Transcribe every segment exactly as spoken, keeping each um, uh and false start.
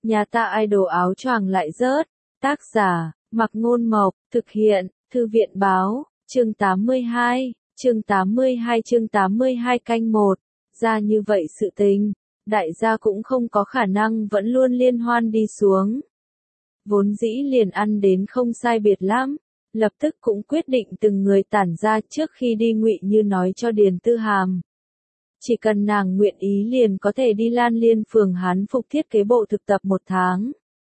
Nhà ta idol áo choàng lại rớt. Tác giả, Mặc Ngôn Mộc, thực hiện, Thư viện báo, chương tám mươi hai, chương tám mươi hai chương tám mươi hai canh một. Ra như vậy sự tình, đại gia cũng không có khả năng vẫn luôn liên hoan đi xuống. Vốn dĩ liền ăn đến không sai biệt lắm, lập tức cũng quyết định từng người tản ra trước khi đi Ngụy Như nói cho Điền Tư Hàm. Chỉ cần nàng nguyện ý liền có thể đi Lan Liên phường Hán Phục thiết kế bộ thực tập một tháng.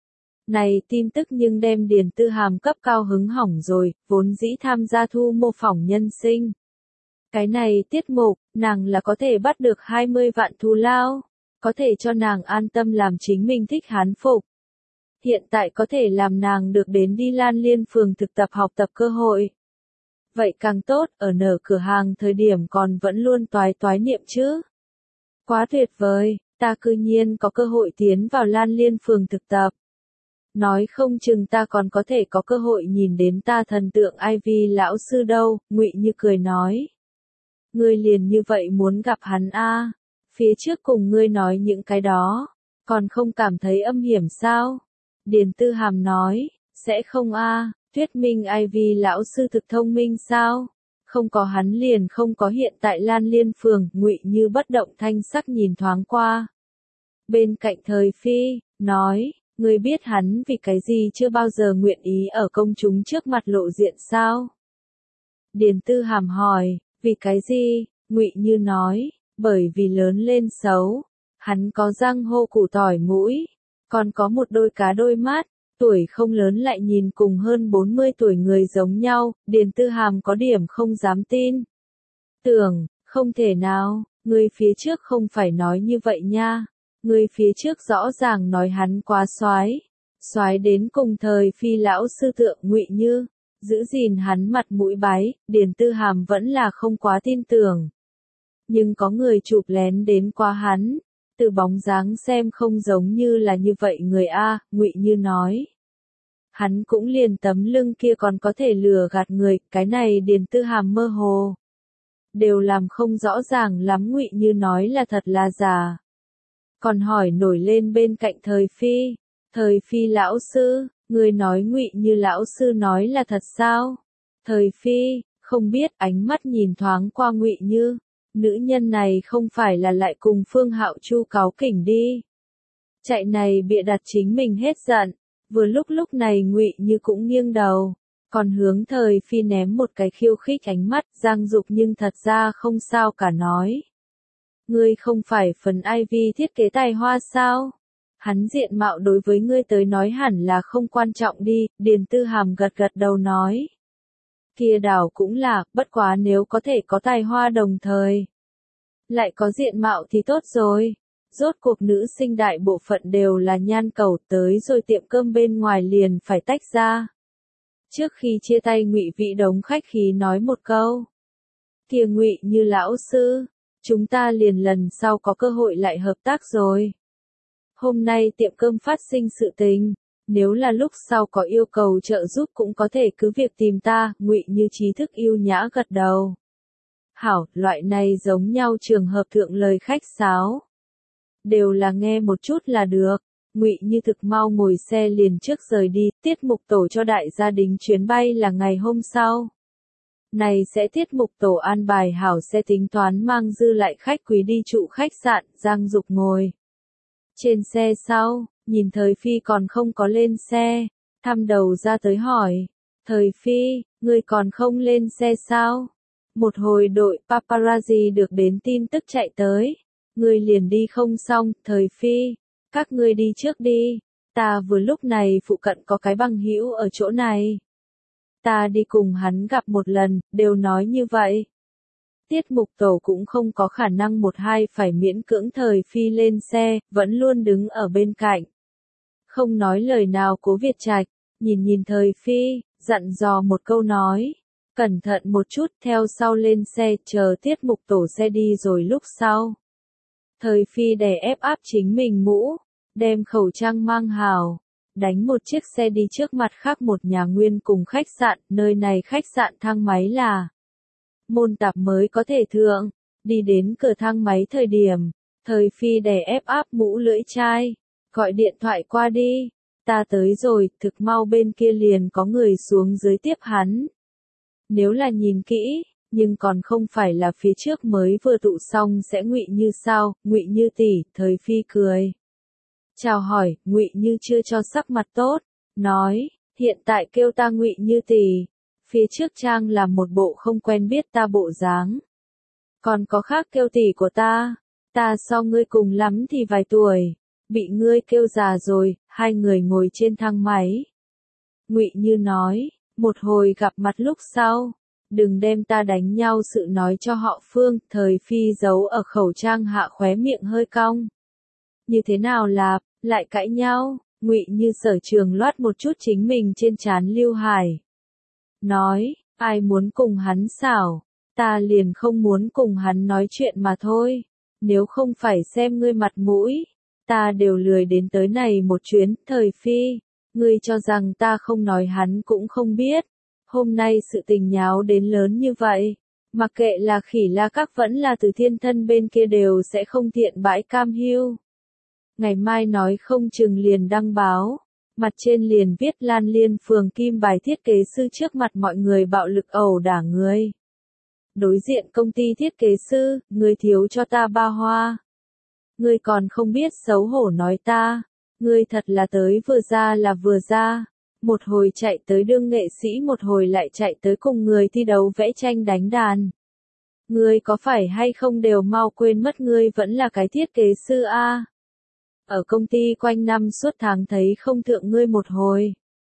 Này tin tức nhưng đem Điền Tư Hàm cấp cao hứng hỏng rồi, vốn dĩ tham gia thu mô phỏng nhân sinh. Cái này tiết mục, nàng là có thể bắt được hai mươi vạn thù lao, có thể cho nàng an tâm làm chính mình thích Hán Phục. Hiện tại có thể làm nàng được đến đi Lan Liên phường thực tập học tập cơ hội. Vậy càng tốt, ở nở cửa hàng thời điểm còn vẫn luôn toái toái niệm chứ. Quá tuyệt vời, ta cư nhiên có cơ hội tiến vào Lan Liên phường thực tập. Nói không chừng ta còn có thể có cơ hội nhìn đến ta thần tượng Ivy lão sư đâu, Ngụy Như cười nói. Ngươi liền như vậy muốn gặp hắn a? À? Phía trước cùng ngươi nói những cái đó, còn không cảm thấy âm hiểm sao? Điền Tư Hàm nói, sẽ không a, à, thuyết minh Ivy lão sư thực thông minh sao? Không có hắn liền không có hiện tại Lan Liên phường, Ngụy Như bất động thanh sắc nhìn thoáng qua. Bên cạnh Thời Phi, nói, ngươi biết hắn vì cái gì chưa bao giờ nguyện ý ở công chúng trước mặt lộ diện sao? Điền Tư Hàm hỏi, vì cái gì? Ngụy Như nói, bởi vì lớn lên xấu, hắn có răng hô củ tỏi mũi, còn có một đôi cá đôi mắt, tuổi không lớn lại nhìn cùng hơn bốn mươi tuổi người giống nhau, Điền Tư Hàm có điểm không dám tin. Tưởng, không thể nào, ngươi phía trước không phải nói như vậy nha, ngươi phía trước rõ ràng nói hắn quá soái, soái đến cùng Thời Phi lão sư tượng Ngụy Như, giữ gìn hắn mặt mũi bái, Điền Tư Hàm vẫn là không quá tin tưởng. Nhưng có người chụp lén đến qua hắn, từ bóng dáng xem không giống như là như vậy người a, Ngụy Như nói. Hắn cũng liền tấm lưng kia còn có thể lừa gạt người, cái này Điền Tư Hàm mơ hồ. Đều làm không rõ ràng lắm Ngụy Như nói là thật là giả. Còn hỏi nổi lên bên cạnh Thời Phi, Thời Phi lão sư, người nói Ngụy Như lão sư nói là thật sao? Thời Phi, không biết, ánh mắt nhìn thoáng qua Ngụy Như. Nữ nhân này không phải là lại cùng Phương Hạo Chu cáu kỉnh đi. Chạy này bịa đặt chính mình hết giận, vừa lúc lúc này Ngụy Như cũng nghiêng đầu, còn hướng Thời Phi ném một cái khiêu khích ánh mắt, Giang Dục nhưng thật ra không sao cả nói. Ngươi không phải phần Ivy thiết kế tài hoa sao? Hắn diện mạo đối với ngươi tới nói hẳn là không quan trọng đi, Điền Tư Hàm gật gật đầu nói. Kia đảo cũng là, bất quá nếu có thể có tài hoa đồng thời. Lại có diện mạo thì tốt rồi. Rốt cuộc nữ sinh đại bộ phận đều là nhan cầu, tới rồi tiệm cơm bên ngoài liền phải tách ra. Trước khi chia tay Ngụy Vị đống khách khí nói một câu. Kia Ngụy Như lão sư, chúng ta liền lần sau có cơ hội lại hợp tác rồi. Hôm nay tiệm cơm phát sinh sự tình, nếu là lúc sau có yêu cầu trợ giúp cũng có thể cứ việc tìm ta, Ngụy Như trí thức yêu nhã gật đầu. Hảo, loại này giống nhau trường hợp thượng lời khách sáo. Đều là nghe một chút là được. Ngụy Như thực mau ngồi xe liền trước rời đi, tiết mục tổ cho đại gia đình chuyến bay là ngày hôm sau. Này sẽ tiết mục tổ an bài hảo sẽ tính toán mang dư lại khách quý đi trụ khách sạn, Giang Dục ngồi. Trên xe sau, nhìn Thời Phi còn không có lên xe, thăm đầu ra tới hỏi. Thời Phi, ngươi còn không lên xe sao? Một hồi đội paparazzi được đến tin tức chạy tới. Ngươi liền đi không xong, Thời Phi, các ngươi đi trước đi, ta vừa lúc này phụ cận có cái bằng hữu ở chỗ này. Ta đi cùng hắn gặp một lần, đều nói như vậy. Tiết mục tổ cũng không có khả năng một hai phải miễn cưỡng Thời Phi lên xe, vẫn luôn đứng ở bên cạnh. Không nói lời nào Cố Việt Trạch, nhìn nhìn Thời Phi, dặn dò một câu nói. Cẩn thận một chút, theo sau lên xe, chờ tiết mục tổ xe đi rồi lúc sau. Thời Phi đè ép áp chính mình mũ, đem khẩu trang mang hào, đánh một chiếc xe đi trước mặt khác một nhà nguyên cùng khách sạn, nơi này khách sạn thang máy là môn tạp mới có thể thượng, đi đến cửa thang máy thời điểm, Thời Phi đè ép áp mũ lưỡi chai, Gọi điện thoại qua đi. Ta tới rồi, thực mau bên kia liền có người xuống dưới tiếp hắn. Nếu là nhìn kỹ, nhưng còn không phải là phía trước mới vừa tụ xong sẽ Ngụy Như sao? Ngụy Như tỷ, Thời Phi cười. Chào hỏi, Ngụy Như chưa cho sắc mặt tốt, nói, hiện tại kêu ta Ngụy Như tỷ. Phía trước trang là một bộ không quen biết ta bộ dáng. Còn có khác kêu tỷ của ta, ta so ngươi cùng lắm thì vài tuổi, bị ngươi kêu già rồi. Hai người ngồi trên thang máy. Ngụy Như nói, một hồi gặp mặt lúc sau, đừng đem ta đánh nhau sự nói cho họ Phương. Thời Phi giấu ở khẩu trang hạ khóe miệng hơi cong. Như thế nào là, lại cãi nhau? Ngụy Như sở trường loát một chút chính mình trên trán Lưu Hải. Nói, ai muốn cùng hắn xảo, ta liền không muốn cùng hắn nói chuyện mà thôi. Nếu không phải xem ngươi mặt mũi, ta đều lười đến tới này một chuyến. Thời Phi, ngươi cho rằng ta không nói hắn cũng không biết. Hôm nay sự tình nháo đến lớn như vậy, mặc kệ là Khỉ La Các vẫn là Từ Thiên Thân bên kia đều sẽ không thiện bãi cam hiu. Ngày mai nói không chừng liền đăng báo, mặt trên liền viết Lan Liên phường kim bài thiết kế sư trước mặt mọi người bạo lực ẩu đả người. Đối diện công ty thiết kế sư, ngươi thiếu cho ta ba hoa. Ngươi còn không biết xấu hổ nói ta, ngươi thật là tới vừa ra là vừa ra. Một hồi chạy tới đương nghệ sĩ, một hồi lại chạy tới cùng người thi đấu vẽ tranh đánh đàn. Ngươi có phải hay không đều mau quên mất ngươi vẫn là cái thiết kế sư a. Ở công ty quanh năm suốt tháng thấy không thượng ngươi một hồi.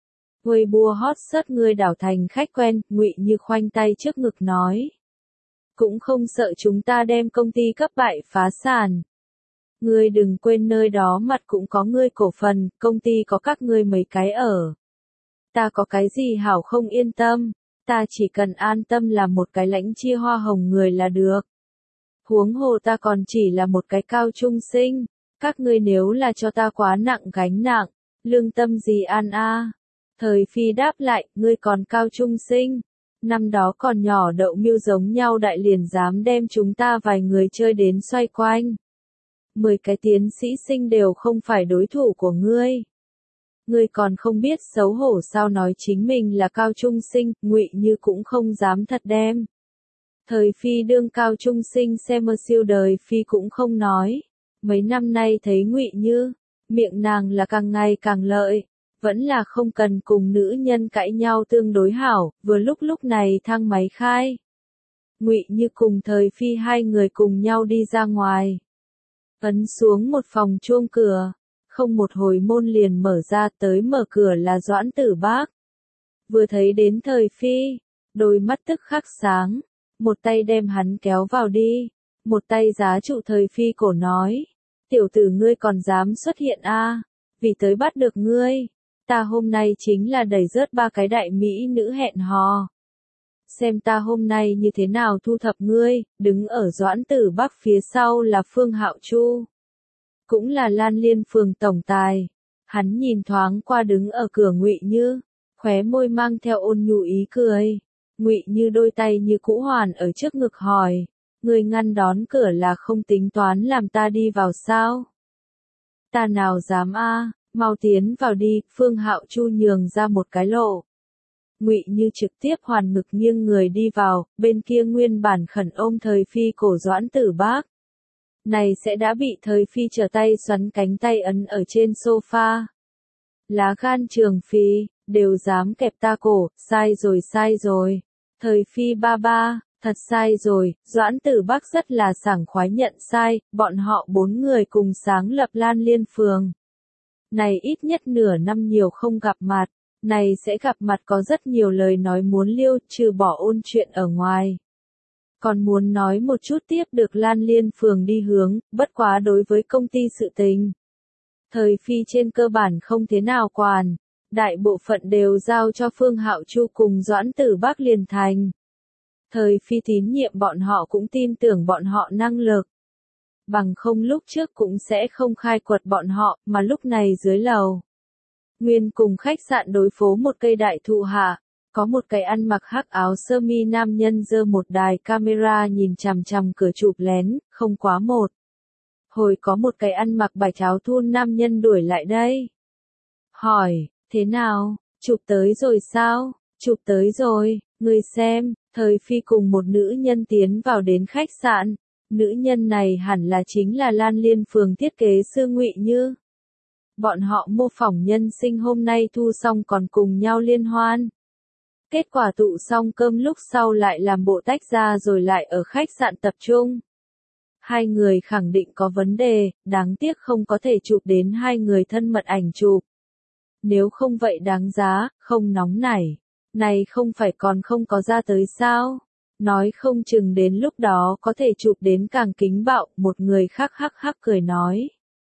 Weibo hot search ngươi đảo thành khách quen. Ngụy Như khoanh tay trước ngực nói. Cũng không sợ chúng ta đem công ty cấp bại phá sản. Ngươi đừng quên nơi đó mặt cũng có ngươi cổ phần, công ty có các ngươi mấy cái ở. Ta có cái gì hảo không yên tâm, ta chỉ cần an tâm là một cái lãnh chia hoa hồng người là được. Huống hồ ta còn chỉ là một cái cao trung sinh, các ngươi nếu là cho ta quá nặng gánh nặng, lương tâm gì an a? Thời Phi đáp lại, ngươi còn cao trung sinh, năm đó còn nhỏ đậu miêu giống nhau đại liền dám đem chúng ta vài người chơi đến xoay quanh. Mười cái tiến sĩ sinh đều không phải đối thủ của ngươi. Ngươi còn không biết xấu hổ sao nói chính mình là cao trung sinh. Ngụy Như cũng không dám thật đem Thời Phi đương cao trung sinh xem mơ siêu đời Phi cũng không nói. Mấy năm nay thấy Ngụy Như, miệng nàng là càng ngày càng lợi, vẫn là không cần cùng nữ nhân cãi nhau tương đối hảo. Vừa lúc lúc này thang máy khai, Ngụy Như cùng Thời Phi hai người cùng nhau đi ra ngoài. Ấn xuống một phòng chuông cửa, không một hồi môn liền mở ra, tới mở cửa là Doãn Tử Bác. Vừa thấy đến Thời Phi, đôi mắt tức khắc sáng, một tay đem hắn kéo vào đi, một tay giá trụ Thời Phi cổ nói, tiểu tử ngươi còn dám xuất hiện a? Vì tới bắt được ngươi, ta hôm nay chính là đẩy rớt ba cái đại mỹ nữ hẹn hò. Xem ta hôm nay như thế nào thu thập ngươi. Đứng ở Doãn Tử Bác phía sau là Phương Hạo Chu, cũng là Lan Liên phường tổng tài. Hắn nhìn thoáng qua đứng ở cửa Ngụy Như, khóe môi mang theo ôn nhu ý cười. Ngụy Như đôi tay như cũ hoàn ở trước ngực hỏi, ngươi ngăn đón cửa là không tính toán làm ta đi vào sao? Ta nào dám a, mau tiến vào đi. Phương Hạo Chu nhường ra một cái lộ. Ngụy Như trực tiếp hoàn ngực nghiêng người đi vào, bên kia nguyên bản khẩn ôm Thời Phi cổ Doãn Tử Bác. Này sẽ đã bị Thời Phi trở tay xoắn cánh tay ấn ở trên sofa. Lá gan Trường Phi, đều dám kẹp ta cổ, sai rồi sai rồi. Thời Phi ba ba, thật sai rồi. Doãn Tử Bác rất là sảng khoái nhận sai, bọn họ bốn người cùng sáng lập Lan Liên phường. Này ít nhất nửa năm nhiều không gặp mặt. Này sẽ gặp mặt có rất nhiều lời nói muốn liêu, trừ bỏ ôn chuyện ở ngoài. Còn muốn nói một chút tiếp được Lan Liên phường đi hướng, bất quá đối với công ty sự tình. Thời Phi trên cơ bản không thế nào quản, đại bộ phận đều giao cho Phương Hạo Chu cùng Doãn Tử Bác liền thành. Thời Phi tín nhiệm bọn họ cũng tin tưởng bọn họ năng lực. Bằng không lúc trước cũng sẽ không khai quật bọn họ, mà lúc này dưới lầu. Nguyên cùng khách sạn đối phố một cây đại thụ hạ, có một cái ăn mặc hắc áo sơ mi nam nhân giơ một đài camera nhìn chằm chằm cửa chụp lén, không quá một Hồi có một cái ăn mặc bạch áo thun nam nhân đuổi lại đây. Hỏi, thế nào, chụp tới rồi sao? Chụp tới rồi, ngươi xem, Thời Phi cùng một nữ nhân tiến vào đến khách sạn. Nữ nhân này hẳn là chính là Lan Liên Phường thiết kế sư Ngụy Như. Bọn họ mô phỏng nhân sinh hôm nay thu xong còn cùng nhau liên hoan. Kết quả tụ xong cơm lúc sau lại làm bộ tách ra rồi lại ở khách sạn tập trung. Hai người khẳng định có vấn đề, đáng tiếc không có thể chụp đến hai người thân mật ảnh chụp. Nếu không vậy đáng giá, không nóng nảy. Này không phải còn không có ra tới sao? Nói không chừng đến lúc đó có thể chụp đến càng kính bạo, một người khác hắc hắc cười nói.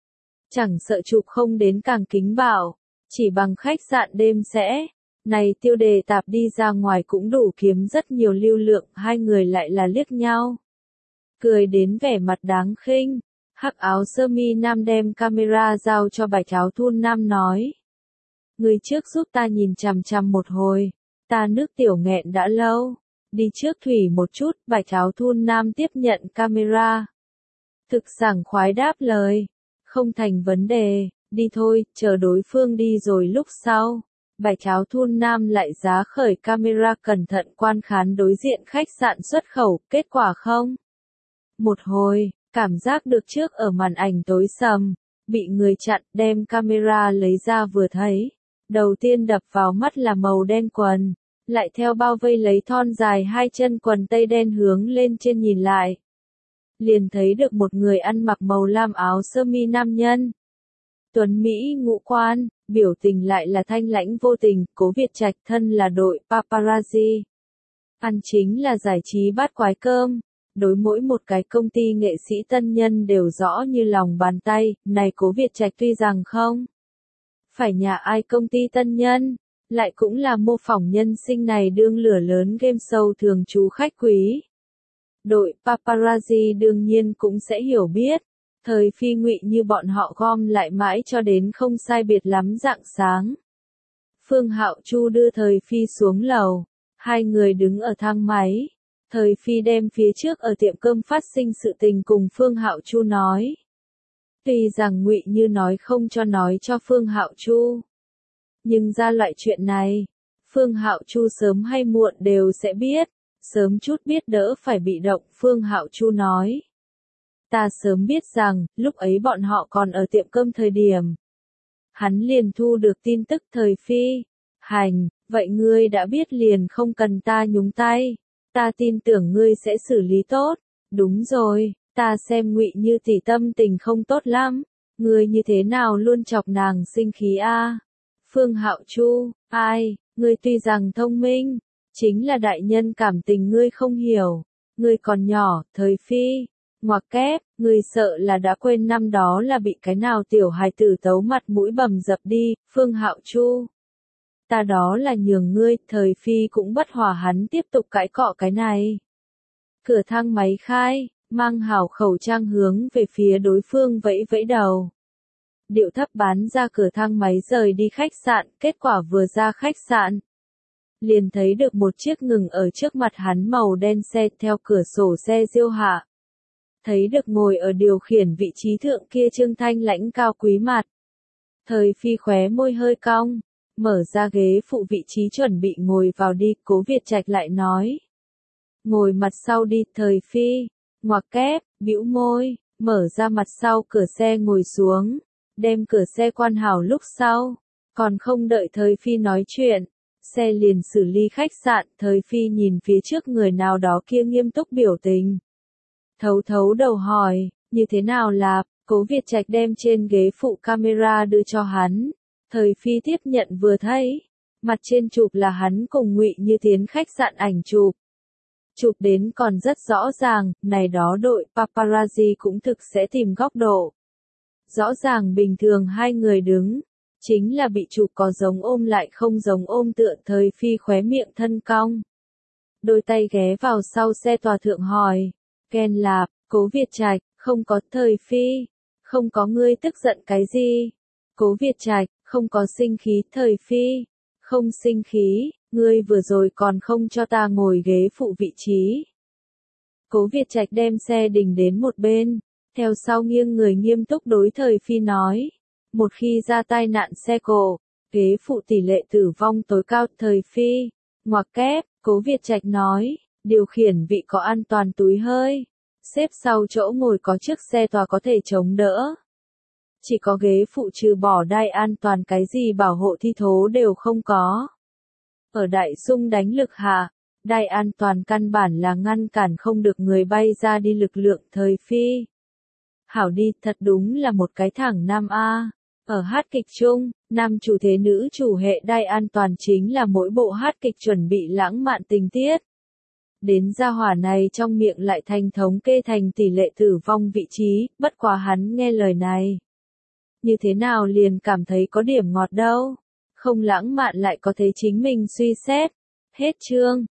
Chẳng sợ chụp không đến càng kính bạo, chỉ bằng khách sạn đêm sẽ. Này tiêu đề tạp đi ra ngoài cũng đủ kiếm rất nhiều lưu lượng, hai người lại là liếc nhau. Cười đến vẻ mặt đáng khinh, hắc áo sơ mi nam đem camera giao cho bạch áo thun nam nói. Người trước giúp ta nhìn chằm chằm một hồi, ta nước tiểu nghẹn đã lâu, đi trước thủy một chút, bạch áo thun nam tiếp nhận camera. Thực sảng khoái đáp lời, không thành vấn đề, đi thôi, chờ đối phương đi rồi lúc sau. Bạch áo thun nam lại giá khởi camera cẩn thận quan khán đối diện khách sạn xuất khẩu, kết quả không? Một hồi, cảm giác được trước ở màn ảnh tối sầm, bị người chặn đem camera lấy ra vừa thấy. Đầu tiên đập vào mắt là màu đen quần, lại theo bao vây lấy thon dài hai chân quần tây đen hướng lên trên nhìn lại. Liền thấy được một người ăn mặc màu lam áo sơ mi nam nhân. Tuấn Mỹ ngũ quan, biểu tình lại là thanh lãnh vô tình, Cố Việt Trạch thân là đội paparazzi. Ăn chính là giải trí bát quái cơm, đối mỗi một cái công ty nghệ sĩ tân nhân đều rõ như lòng bàn tay, này Cố Việt Trạch tuy rằng không phải nhà ai công ty tân nhân, lại cũng là mô phỏng nhân sinh này đương lửa lớn game show thường trú khách quý. Đội paparazzi đương nhiên cũng sẽ hiểu biết. Thời Phi Ngụy Như bọn họ gom lại mãi cho đến không sai biệt lắm rạng sáng. Phương Hạo Chu đưa Thời Phi xuống lầu, hai người đứng ở thang máy. Thời Phi đem phía trước ở tiệm cơm phát sinh sự tình cùng Phương Hạo Chu nói. Tuy rằng Ngụy Như nói không cho nói cho Phương Hạo Chu, nhưng ra loại chuyện này, Phương Hạo Chu sớm hay muộn đều sẽ biết, sớm chút biết đỡ phải bị động, Phương Hạo Chu nói. Ta sớm biết rằng, lúc ấy bọn họ còn ở tiệm cơm thời điểm. Hắn liền thu được tin tức Thời Phi. Hành, vậy ngươi đã biết liền không cần ta nhúng tay. Ta tin tưởng ngươi sẽ xử lý tốt. Đúng rồi, ta xem Ngụy Như tỷ tâm tình không tốt lắm. Ngươi như thế nào luôn chọc nàng sinh khí a? Phương Hạo Chu, ai, ngươi tuy rằng thông minh, chính là đại nhân cảm tình ngươi không hiểu. Ngươi còn nhỏ, Thời Phi. Ngoặc kép, người sợ là đã quên năm đó là bị cái nào tiểu hài tử tấu mặt mũi bầm dập đi, Phương Hạo Chu. Ta đó là nhường ngươi, Thời Phi cũng bất hòa hắn tiếp tục cãi cọ cái này. Cửa thang máy khai, mang hảo khẩu trang hướng về phía đối phương vẫy vẫy đầu. Điệu thấp bán ra cửa thang máy rời đi khách sạn, kết quả vừa ra khách sạn. Liền thấy được một chiếc ngừng ở trước mặt hắn màu đen xe theo cửa sổ xe diêu hạ. Thấy được ngồi ở điều khiển vị trí thượng kia Trương Thanh lãnh cao quý mặt. Thời Phi khóe môi hơi cong, mở ra ghế phụ vị trí chuẩn bị ngồi vào đi, Cố Việt Trạch lại nói. Ngồi mặt sau đi, Thời Phi, ngoặc kép, bĩu môi, mở ra mặt sau cửa xe ngồi xuống, đem cửa xe quan hảo lúc sau, còn không đợi Thời Phi nói chuyện, xe liền xử lý khách sạn, Thời Phi nhìn phía trước người nào đó kia nghiêm túc biểu tình. Thấu thấu đầu hỏi, như thế nào là, Cố Việt Trạch đem trên ghế phụ camera đưa cho hắn. Thời Phi tiếp nhận vừa thấy, mặt trên chụp là hắn cùng Ngụy Như tiến khách sạn ảnh chụp. Chụp đến còn rất rõ ràng, này đó đội paparazzi cũng thực sẽ tìm góc độ. Rõ ràng bình thường hai người đứng, chính là bị chụp có giống ôm lại không giống ôm tựa, Thời Phi khóe miệng thân cong. Đôi tay ghé vào sau xe tòa thượng hỏi. Ken Lạp, Cố Việt Trạch, không có, Thời Phi, không có, ngươi tức giận cái gì? Cố Việt Trạch, không có sinh khí, Thời Phi, không sinh khí, ngươi vừa rồi còn không cho ta ngồi ghế phụ vị trí. Cố Việt Trạch đem xe đình đến một bên, Theo sau nghiêng người nghiêm túc đối Thời Phi nói. Một khi ra tai nạn xe cộ, ghế phụ tỷ lệ tử vong tối cao. Thời Phi, ngoặc kép, Cố Việt Trạch nói, điều khiển vị có an toàn túi hơi. Xếp sau chỗ ngồi có chiếc xe tòa có thể chống đỡ. Chỉ có ghế phụ trừ bỏ đai an toàn cái gì bảo hộ thi thố đều không có. Ở đại xung đánh lực hạ, đai an toàn căn bản là ngăn cản không được người bay ra đi lực lượng. Thời Phi. Hảo đi, thật đúng là một cái thẳng nam A. Ở hát kịch chung, nam chủ thế nữ chủ hệ đai an toàn chính là mỗi bộ hát kịch chuẩn bị lãng mạn tình tiết. Đến gia hỏa này trong miệng lại thành thống kê thành tỷ lệ tử vong vị trí, bất quá hắn nghe lời này. Như thế nào liền cảm thấy có điểm ngọt đâu. Không lãng mạn lại có thấy chính mình suy xét. Hết chương.